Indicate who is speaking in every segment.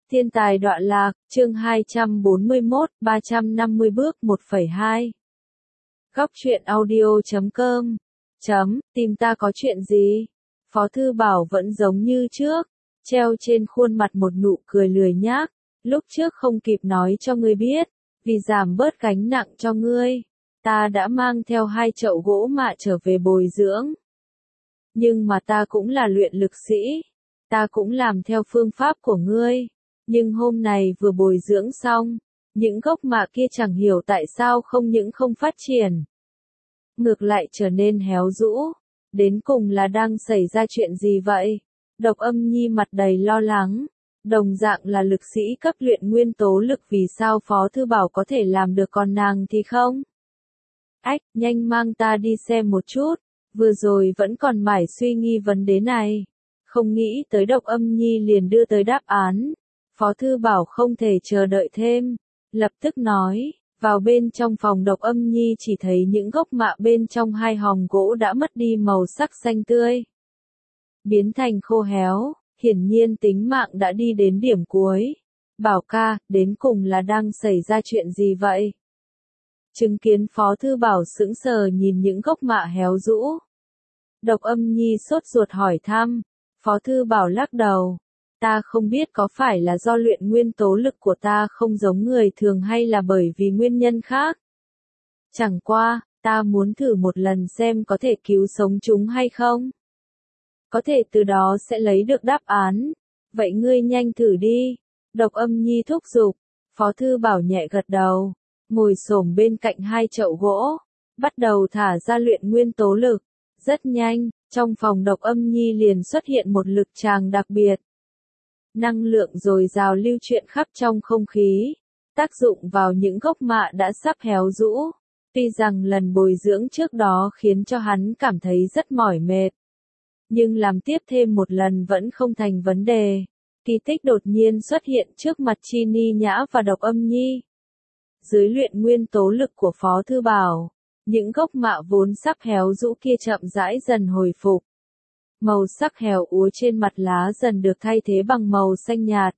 Speaker 1: Thiên tài đọa lạc, chương 241, 350 bước 1,2. Góc truyện audio.com. Tìm ta có chuyện gì? Phó Thư Bảo vẫn giống như trước, treo trên khuôn mặt một nụ cười lười nhác. Lúc trước không kịp nói cho ngươi biết, vì giảm bớt gánh nặng cho ngươi, ta đã mang theo 2 chậu gỗ mạ trở về bồi dưỡng. Nhưng mà ta cũng là luyện lực sĩ, ta cũng làm theo phương pháp của ngươi. Nhưng hôm nay vừa bồi dưỡng xong, những gốc mạ kia chẳng hiểu tại sao không những không phát triển, ngược lại trở nên héo rũ. Đến cùng là đang xảy ra chuyện gì vậy? Độc Âm Nhi mặt đầy lo lắng. Đồng dạng là lực sĩ cấp luyện nguyên tố lực, vì sao Phó Thư Bảo có thể làm được còn nàng thì không? Ách, nhanh mang ta đi xem một chút. Vừa rồi vẫn còn mải suy nghi vấn đề này, không nghĩ tới Độc Âm Nhi liền đưa tới đáp án. Phó Thư Bảo không thể chờ đợi thêm, lập tức nói, vào bên trong phòng Độc Âm Nhi chỉ thấy những gốc mạ bên trong 2 hòm gỗ đã mất đi màu sắc xanh tươi, biến thành khô héo, hiển nhiên tính mạng đã đi đến điểm cuối. Bảo ca, đến cùng là đang xảy ra chuyện gì vậy? Chứng kiến Phó Thư Bảo sững sờ nhìn những gốc mạ héo rũ, Độc Âm Nhi sốt ruột hỏi thăm. Phó Thư Bảo lắc đầu. Ta không biết có phải là do luyện nguyên tố lực của ta không giống người thường hay là bởi vì nguyên nhân khác. Chẳng qua, ta muốn thử một lần xem có thể cứu sống chúng hay không. Có thể từ đó sẽ lấy được đáp án. Vậy ngươi nhanh thử đi. Độc Âm Nhi thúc giục. Phó Thư Bảo nhẹ gật đầu, ngồi xổm bên cạnh 2 chậu gỗ, bắt đầu thả ra luyện nguyên tố lực. Rất nhanh, trong phòng Độc Âm Nhi liền xuất hiện một lực tràng đặc biệt. Năng lượng dồi dào lưu chuyển khắp trong không khí, tác dụng vào những gốc mạ đã sắp héo rũ. Tuy rằng lần bồi dưỡng trước đó khiến cho hắn cảm thấy rất mỏi mệt, nhưng làm tiếp thêm một lần vẫn không thành vấn đề. Kỳ tích đột nhiên xuất hiện trước mặt Chi Ni Nhã và Độc Âm Nhi. Dưới luyện nguyên tố lực của Phó Thư Bảo, những gốc mạ vốn sắp héo rũ kia chậm rãi dần hồi phục. Màu sắc héo úa trên mặt lá dần được thay thế bằng màu xanh nhạt.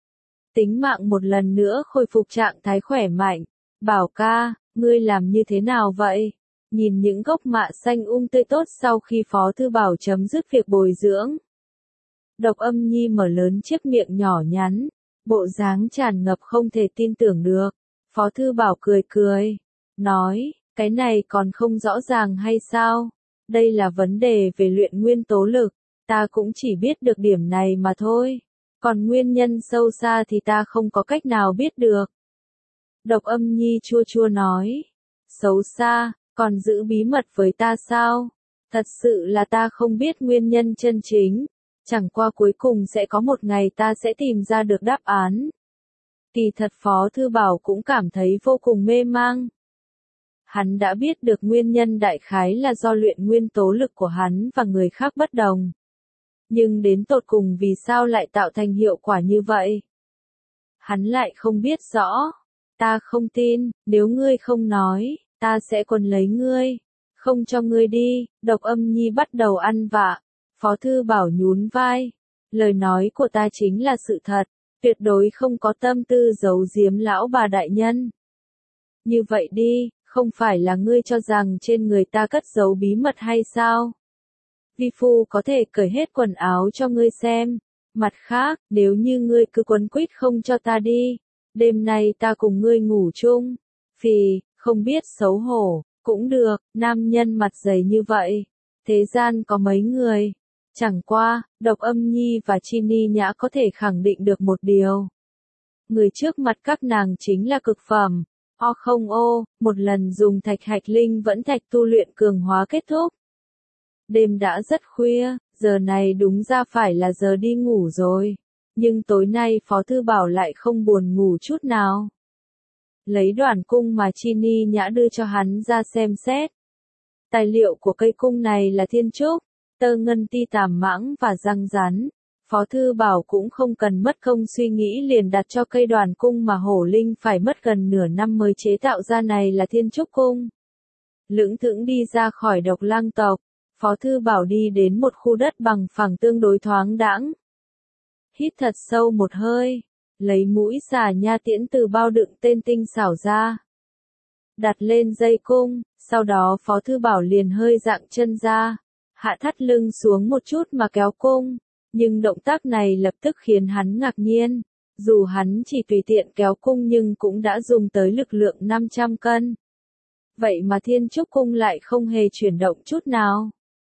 Speaker 1: Tính mạng một lần nữa khôi phục trạng thái khỏe mạnh. Bảo ca, ngươi làm như thế nào vậy? Nhìn những gốc mạ xanh tươi tốt sau khi Phó Thư Bảo chấm dứt việc bồi dưỡng, Độc Âm Nhi mở lớn chiếc miệng nhỏ nhắn, bộ dáng tràn ngập không thể tin tưởng được. Phó Thư Bảo cười cười, nói, cái này còn không rõ ràng hay sao? Đây là vấn đề về luyện nguyên tố lực, ta cũng chỉ biết được điểm này mà thôi. Còn nguyên nhân sâu xa thì ta không có cách nào biết được. Độc Âm Nhi chua chua nói, xấu xa, còn giữ bí mật với ta sao? Thật sự là ta không biết nguyên nhân chân chính, chẳng qua cuối cùng sẽ có một ngày ta sẽ tìm ra được đáp án. Kỳ thật Phó Thư Bảo cũng cảm thấy vô cùng mê mang. Hắn đã biết được nguyên nhân đại khái là do luyện nguyên tố lực của hắn và người khác bất đồng. Nhưng đến tột cùng vì sao lại tạo thành hiệu quả như vậy? Hắn lại không biết rõ. Ta không tin, nếu ngươi không nói, ta sẽ quần lấy ngươi, không cho ngươi đi. Độc Âm Nhi bắt đầu ăn vạ. Phó Thư Bảo nhún vai. Lời nói của ta chính là sự thật, tuyệt đối không có tâm tư giấu giếm lão bà đại nhân. Như vậy đi, không phải là ngươi cho rằng trên người ta cất giấu bí mật hay sao? Vi phu có thể cởi hết quần áo cho ngươi xem. Mặt khác, nếu như ngươi cứ quấn quýt không cho ta đi, đêm nay ta cùng ngươi ngủ chung. Phì, không biết xấu hổ, cũng được, nam nhân mặt dày như vậy, thế gian có mấy người. Chẳng qua, Độc Âm Nhi và Chi Ni Nhã có thể khẳng định được một điều. Người trước mặt các nàng chính là cực phẩm. Một lần dùng thạch hạch linh vẫn thạch tu luyện cường hóa kết thúc. Đêm đã rất khuya, giờ này đúng ra phải là giờ đi ngủ rồi. Nhưng tối nay Phó Thư Bảo lại không buồn ngủ chút nào. Lấy đoàn cung mà Chi Ni Nhã đưa cho hắn ra xem xét. Tài liệu của cây cung này là thiên trúc, tơ ngân ti tàm mãng và răng rắn. Phó Thư Bảo cũng không cần mất công suy nghĩ liền đặt cho cây đoàn cung mà Hổ Linh phải mất gần nửa năm mới chế tạo ra này là thiên trúc cung. Lững thững đi ra khỏi Độc Lang tộc, Phó Thư Bảo đi đến một khu đất bằng phẳng tương đối thoáng đãng. Hít thật sâu một hơi, lấy mũi xà nha tiễn từ bao đựng tên tinh xảo ra. Đặt lên dây cung, sau đó Phó Thư Bảo liền hơi dạng chân ra, hạ thắt lưng xuống một chút mà kéo cung, nhưng động tác này lập tức khiến hắn ngạc nhiên, dù hắn chỉ tùy tiện kéo cung nhưng cũng đã dùng tới lực lượng 500 cân. Vậy mà Thiên Trúc Cung lại không hề chuyển động chút nào.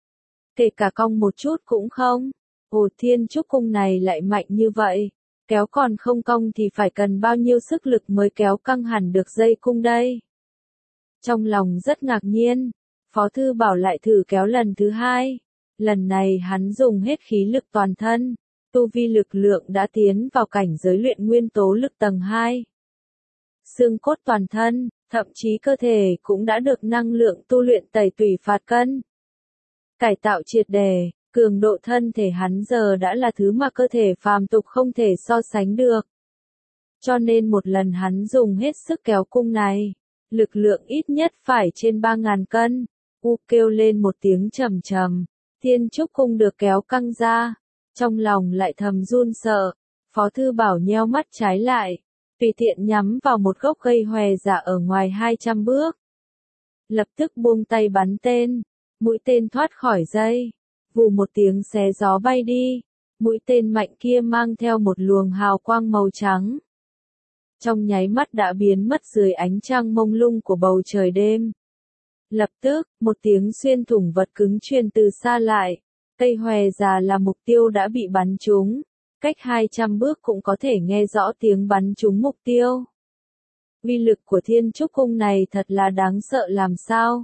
Speaker 1: Kể cả cong một chút cũng không. Ồ, Thiên Trúc Cung này lại mạnh như vậy. Kéo còn không cong thì phải cần bao nhiêu sức lực mới kéo căng hẳn được dây cung đây. Trong lòng rất ngạc nhiên, Phó Thư Bảo lại thử kéo lần thứ hai. Lần này hắn dùng hết khí lực toàn thân. Tu vi lực lượng đã tiến vào cảnh giới luyện nguyên tố lực tầng 2. Xương cốt toàn thân, thậm chí cơ thể cũng đã được năng lượng tu luyện tẩy tủy phạt cân. Cải tạo triệt đề, cường độ thân thể hắn giờ đã là thứ mà cơ thể phàm tục không thể so sánh được. Cho nên một lần hắn dùng hết sức kéo cung này, lực lượng ít nhất phải trên 3.000 cân. Kêu lên một tiếng trầm trầm, Thiên Trúc Cung được kéo căng ra, trong lòng lại thầm run sợ. Phó Thư Bảo nheo mắt trái lại, tùy tiện nhắm vào một gốc cây hòe giả ở ngoài 200 bước. Lập tức buông tay bắn tên, mũi tên thoát khỏi dây, vù một tiếng xé gió bay đi, mũi tên mạnh kia mang theo một luồng hào quang màu trắng. Trong nháy mắt đã biến mất dưới ánh trăng mông lung của bầu trời đêm. Lập tức, một tiếng xuyên thủng vật cứng truyền từ xa lại, cây hòe già là mục tiêu đã bị bắn trúng, cách 200 bước cũng có thể nghe rõ tiếng bắn trúng mục tiêu. Uy lực của Thiên Trúc Cung này thật là đáng sợ làm sao?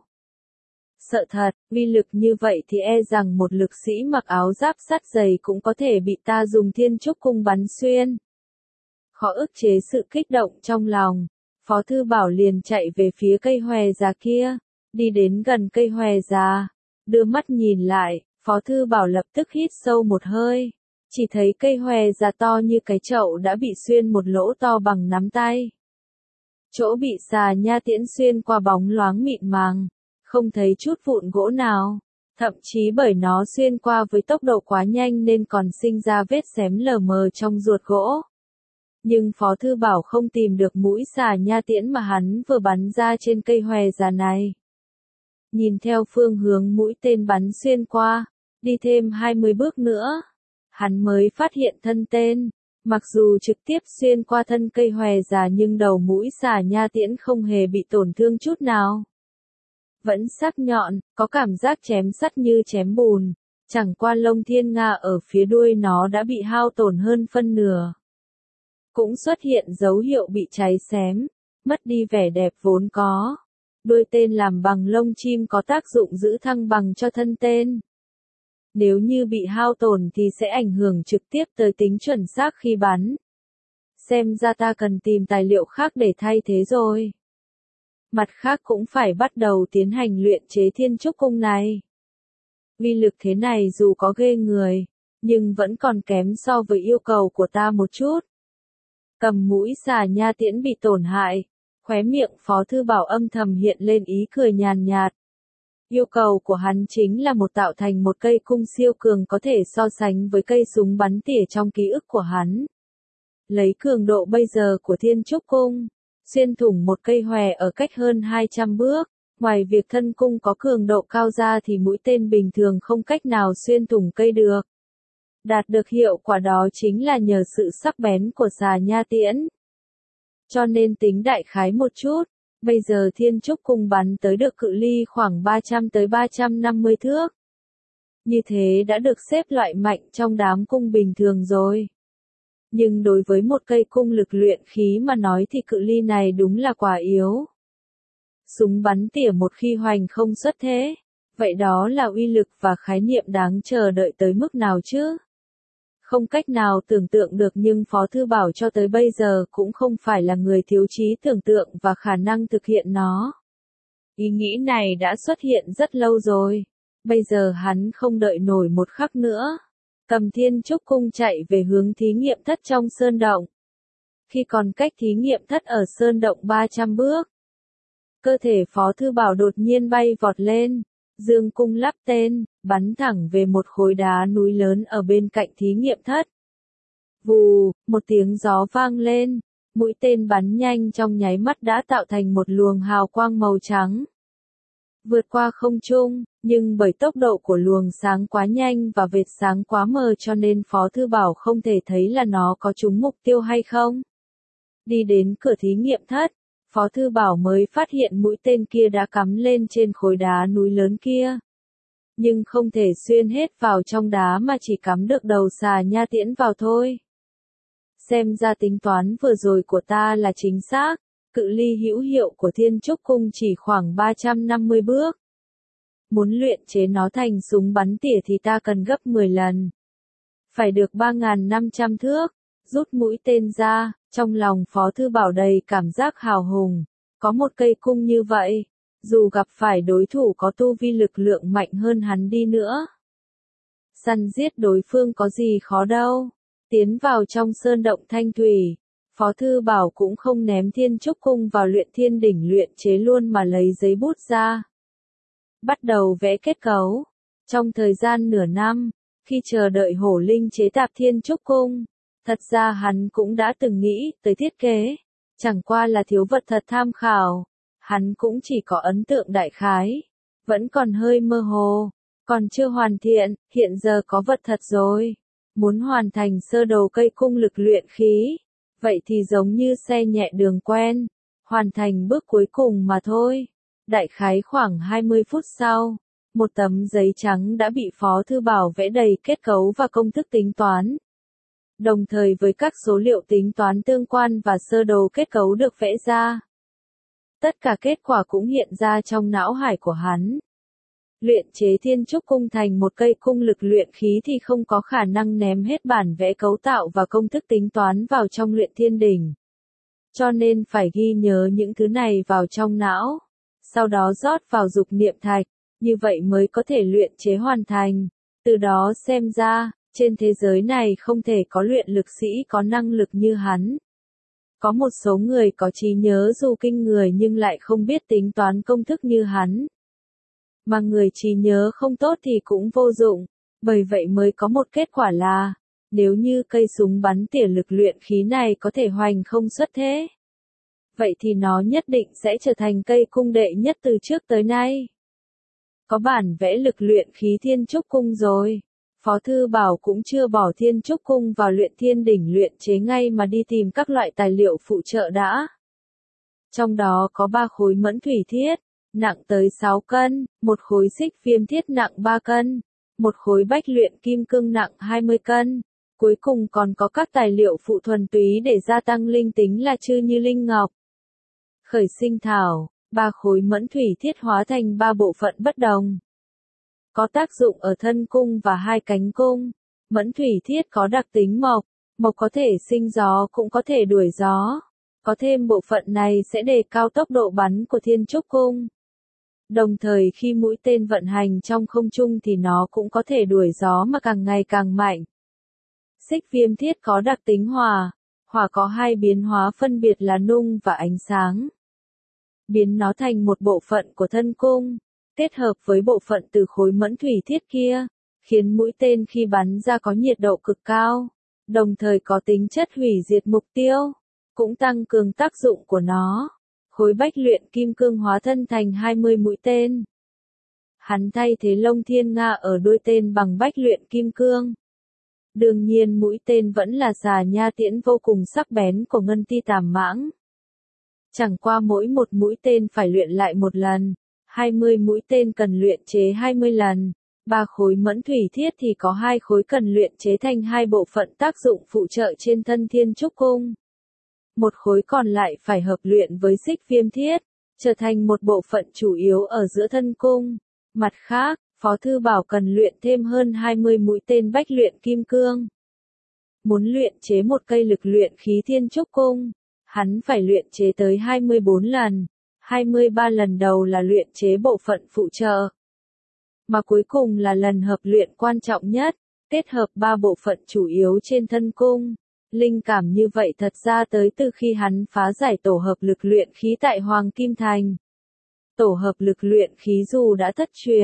Speaker 1: Sợ thật, uy lực như vậy thì e rằng một lực sĩ mặc áo giáp sắt dày cũng có thể bị ta dùng Thiên Trúc Cung bắn xuyên. Khó ức chế sự kích động trong lòng, Phó Thư Bảo liền chạy về phía cây hòe già kia, đi đến gần cây hòe già, đưa mắt nhìn lại, Phó Thư Bảo lập tức hít sâu một hơi, chỉ thấy cây hòe già to như cái chậu đã bị xuyên một lỗ to bằng nắm tay. Chỗ bị xà nha tiễn xuyên qua bóng loáng mịn màng, không thấy chút vụn gỗ nào, thậm chí bởi nó xuyên qua với tốc độ quá nhanh nên còn sinh ra vết xém lờ mờ trong ruột gỗ. Nhưng Phó Thư Bảo không tìm được mũi xà nha tiễn mà hắn vừa bắn ra trên cây hòe già này. Nhìn theo phương hướng mũi tên bắn xuyên qua, đi thêm 20 bước nữa, hắn mới phát hiện thân tên. Mặc dù trực tiếp xuyên qua thân cây hòe già nhưng đầu mũi xà nha tiễn không hề bị tổn thương chút nào. Vẫn sắc nhọn, có cảm giác chém sắt như chém bùn, chẳng qua lông thiên nga ở phía đuôi nó đã bị hao tổn hơn phân nửa. Cũng xuất hiện dấu hiệu bị cháy xém, mất đi vẻ đẹp vốn có. Đuôi tên làm bằng lông chim có tác dụng giữ thăng bằng cho thân tên. Nếu như bị hao tổn thì sẽ ảnh hưởng trực tiếp tới tính chuẩn xác khi bắn. Xem ra ta cần tìm tài liệu khác để thay thế rồi. Mặt khác cũng phải bắt đầu tiến hành luyện chế Thiên Trúc Cung này. Uy lực thế này dù có ghê người, nhưng vẫn còn kém so với yêu cầu của ta một chút. Cầm mũi xà nha tiễn bị tổn hại, khóe miệng Phó Thư Bảo âm thầm hiện lên ý cười nhàn nhạt. Yêu cầu của hắn chính là tạo thành một cây cung siêu cường có thể so sánh với cây súng bắn tỉa trong ký ức của hắn. Lấy cường độ bây giờ của Thiên Trúc Cung, xuyên thủng một cây hòe ở cách hơn 200 bước, ngoài việc thân cung có cường độ cao ra thì mũi tên bình thường không cách nào xuyên thủng cây được. Đạt được hiệu quả đó chính là nhờ sự sắc bén của xà nha tiễn. Cho nên tính đại khái một chút, bây giờ Thiên Trúc Cung bắn tới được cự ly khoảng 300 tới 350 thước. Như thế đã được xếp loại mạnh trong đám cung bình thường rồi. Nhưng đối với một cây cung lực luyện khí mà nói thì cự ly này đúng là quá yếu. Súng bắn tỉa một khi hoành không xuất thế, vậy đó là uy lực và khái niệm đáng chờ đợi tới mức nào chứ? Không cách nào tưởng tượng được nhưng Phó Thư Bảo cho tới bây giờ cũng không phải là người thiếu trí tưởng tượng và khả năng thực hiện nó. Ý nghĩ này đã xuất hiện rất lâu rồi. Bây giờ hắn không đợi nổi một khắc nữa. Cầm Thiên Trúc Cung chạy về hướng thí nghiệm thất trong sơn động. Khi còn cách thí nghiệm thất ở sơn động 300 bước, cơ thể Phó Thư Bảo đột nhiên bay vọt lên, dương cung lắp tên, bắn thẳng về một khối đá núi lớn ở bên cạnh thí nghiệm thất. Vù, một tiếng gió vang lên, mũi tên bắn nhanh trong nháy mắt đã tạo thành một luồng hào quang màu trắng. Vượt qua không trung, nhưng bởi tốc độ của luồng sáng quá nhanh và vệt sáng quá mờ cho nên Phó Thư Bảo không thể thấy là nó có trúng mục tiêu hay không. Đi đến cửa thí nghiệm thất, Phó Thư Bảo mới phát hiện mũi tên kia đã cắm lên trên khối đá núi lớn kia. Nhưng không thể xuyên hết vào trong đá mà chỉ cắm được đầu xà nha tiễn vào thôi. Xem ra tính toán vừa rồi của ta là chính xác, cự ly hữu hiệu của Thiên Trúc Cung chỉ khoảng 350 bước. Muốn luyện chế nó thành súng bắn tỉa thì ta cần gấp 10 lần. Phải được 3.500 thước, rút mũi tên ra, trong lòng Phó Thư Bảo đầy cảm giác hào hùng. Có một cây cung như vậy, dù gặp phải đối thủ có tu vi lực lượng mạnh hơn hắn đi nữa. Săn giết đối phương có gì khó đâu. Tiến vào trong sơn động thanh thủy, Phó Thư Bảo cũng không ném Thiên Trúc Cung vào luyện thiên đỉnh luyện chế luôn mà lấy giấy bút ra. Bắt đầu vẽ kết cấu. Trong thời gian nửa năm, khi chờ đợi Hổ Linh chế tạp Thiên Trúc Cung, thật ra hắn cũng đã từng nghĩ tới thiết kế, chẳng qua là thiếu vật thật tham khảo, hắn cũng chỉ có ấn tượng đại khái, vẫn còn hơi mơ hồ, còn chưa hoàn thiện, hiện giờ có vật thật rồi. Muốn hoàn thành sơ đồ cây cung lực luyện khí, vậy thì giống như xe nhẹ đường quen, hoàn thành bước cuối cùng mà thôi. Đại khái khoảng 20 phút sau, một tấm giấy trắng đã bị Phó Thư Bảo vẽ đầy kết cấu và công thức tính toán. Đồng thời với các số liệu tính toán tương quan và sơ đồ kết cấu được vẽ ra. Tất cả kết quả cũng hiện ra trong não hải của hắn. Luyện chế Thiên Trúc Cung thành một cây cung lực luyện khí thì không có khả năng ném hết bản vẽ cấu tạo và công thức tính toán vào trong luyện thiên đỉnh. Cho nên phải ghi nhớ những thứ này vào trong não, sau đó rót vào dục niệm thạch, như vậy mới có thể luyện chế hoàn thành. Từ đó xem ra, trên thế giới này không thể có luyện lực sĩ có năng lực như hắn. Có một số người có trí nhớ dù kinh người nhưng lại không biết tính toán công thức như hắn. Mà người trí nhớ không tốt thì cũng vô dụng, bởi vậy mới có một kết quả là, nếu như cây súng bắn tỉa lực luyện khí này có thể hoành không xuất thế, vậy thì nó nhất định sẽ trở thành cây cung đệ nhất từ trước tới nay. Có bản vẽ lực luyện khí Thiên Trúc Cung rồi, Phó Thư Bảo cũng chưa bỏ Thiên Trúc Cung vào luyện thiên đỉnh luyện chế ngay mà đi tìm các loại tài liệu phụ trợ đã. Trong đó có 3 khối mẫn thủy thiết, nặng tới 6 cân, một khối xích viêm thiết nặng 3 cân, một khối bách luyện kim cương nặng 20 cân. Cuối cùng còn có các tài liệu phụ thuần túy để gia tăng linh tính là chư như linh ngọc, khởi sinh thảo. 3 khối mẫn thủy thiết hóa thành 3 bộ phận bất đồng. Có tác dụng ở thân cung và 2 cánh cung. Mẫn thủy thiết có đặc tính mộc, mộc có thể sinh gió cũng có thể đuổi gió. Có thêm bộ phận này sẽ đề cao tốc độ bắn của Thiên Trúc Cung. Đồng thời khi mũi tên vận hành trong không trung thì nó cũng có thể đuổi gió mà càng ngày càng mạnh. Xích viêm thiết có đặc tính hỏa, hỏa có 2 biến hóa phân biệt là nung và ánh sáng. Biến nó thành một bộ phận của thân cung, kết hợp với bộ phận từ khối mẫn thủy thiết kia, khiến mũi tên khi bắn ra có nhiệt độ cực cao, đồng thời có tính chất hủy diệt mục tiêu, cũng tăng cường tác dụng của nó. Khối bách luyện kim cương hóa thân thành 20 mũi tên. Hắn thay thế lông thiên nga ở đuôi tên bằng bách luyện kim cương. Đương nhiên mũi tên vẫn là xà nha tiễn vô cùng sắc bén của ngân ti tàm mãng. Chẳng qua mỗi một mũi tên phải luyện lại một lần, 20 mũi tên cần luyện chế 20 lần, 3 khối mẫn thủy thiết thì có 2 khối cần luyện chế thành 2 bộ phận tác dụng phụ trợ trên thân Thiên Trúc Cung. Một khối còn lại phải hợp luyện với xích viêm thiết, trở thành một bộ phận chủ yếu ở giữa thân cung. Mặt khác, Phó Thư Bảo cần luyện thêm hơn 20 mũi tên bách luyện kim cương. Muốn luyện chế một cây lực luyện khí Thiên Trúc Cung, hắn phải luyện chế tới 24 lần, 23 lần đầu là luyện chế bộ phận phụ trợ. Mà cuối cùng là lần hợp luyện quan trọng nhất, kết hợp 3 bộ phận chủ yếu trên thân cung. Linh cảm như vậy thật ra tới từ khi hắn phá giải tổ hợp lực luyện khí tại Hoàng Kim Thành. Tổ hợp lực luyện khí dù đã thất truyền,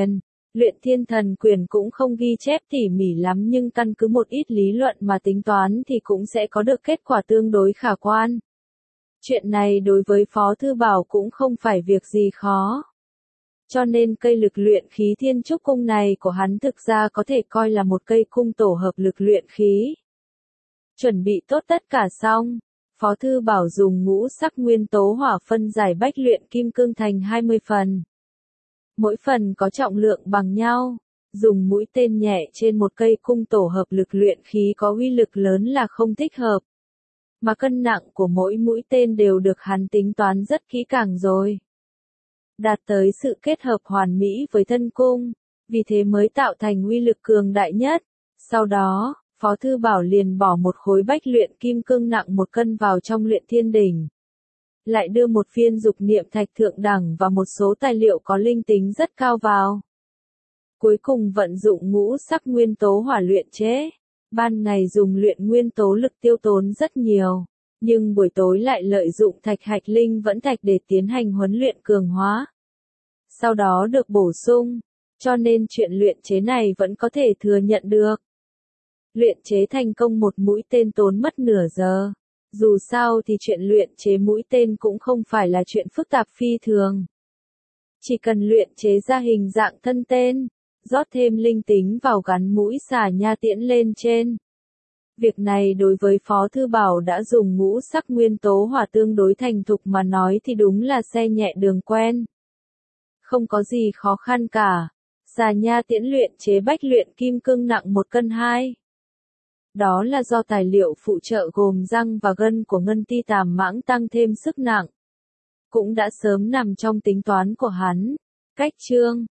Speaker 1: Luyện thiên thần quyền cũng không ghi chép tỉ mỉ lắm nhưng căn cứ một ít lý luận mà tính toán thì cũng sẽ có được kết quả tương đối khả quan. Chuyện này đối với Phó Thư Bảo cũng không phải việc gì khó. Cho nên cây lực luyện khí thiên trúc cung này của hắn thực ra có thể coi là một cây cung tổ hợp lực luyện khí. Chuẩn bị tốt tất cả xong, Phó Thư Bảo dùng ngũ sắc nguyên tố hỏa phân giải bách luyện kim cương thành 20 phần. Mỗi phần có trọng lượng bằng nhau, dùng mũi tên nhẹ trên một cây cung tổ hợp lực luyện khí có uy lực lớn là không thích hợp. Mà cân nặng của mỗi mũi tên đều được hắn tính toán rất kỹ càng rồi. Đạt tới sự kết hợp hoàn mỹ với thân cung, vì thế mới tạo thành uy lực cường đại nhất. Sau đó, Phó Thư Bảo liền bỏ một khối bách luyện kim cương nặng 1 cân vào trong luyện thiên đỉnh. Lại đưa một viên dục niệm thạch thượng đẳng và một số tài liệu có linh tính rất cao vào. Cuối cùng vận dụng ngũ sắc nguyên tố hỏa luyện chế. Ban ngày dùng luyện nguyên tố lực tiêu tốn rất nhiều, nhưng buổi tối lại lợi dụng thạch hạch linh vẫn thạch để tiến hành huấn luyện cường hóa. Sau đó được bổ sung, cho nên chuyện luyện chế này vẫn có thể thừa nhận được. Luyện chế thành công một mũi tên tốn mất nửa giờ. Dù sao thì chuyện luyện chế mũi tên cũng không phải là chuyện phức tạp phi thường. Chỉ cần luyện chế ra hình dạng thân tên, rót thêm linh tính vào gắn mũi xà nha tiễn lên trên. Việc này đối với Phó Thư Bảo đã dùng ngũ sắc nguyên tố hỏa tương đối thành thục mà nói thì đúng là xe nhẹ đường quen. Không có gì khó khăn cả. Xà nha tiễn luyện chế bách luyện kim cương nặng 1 cân 2. Đó là do tài liệu phụ trợ gồm răng và gân của ngân ti tàm mãng tăng thêm sức nặng. Cũng đã sớm nằm trong tính toán của hắn. Cách chương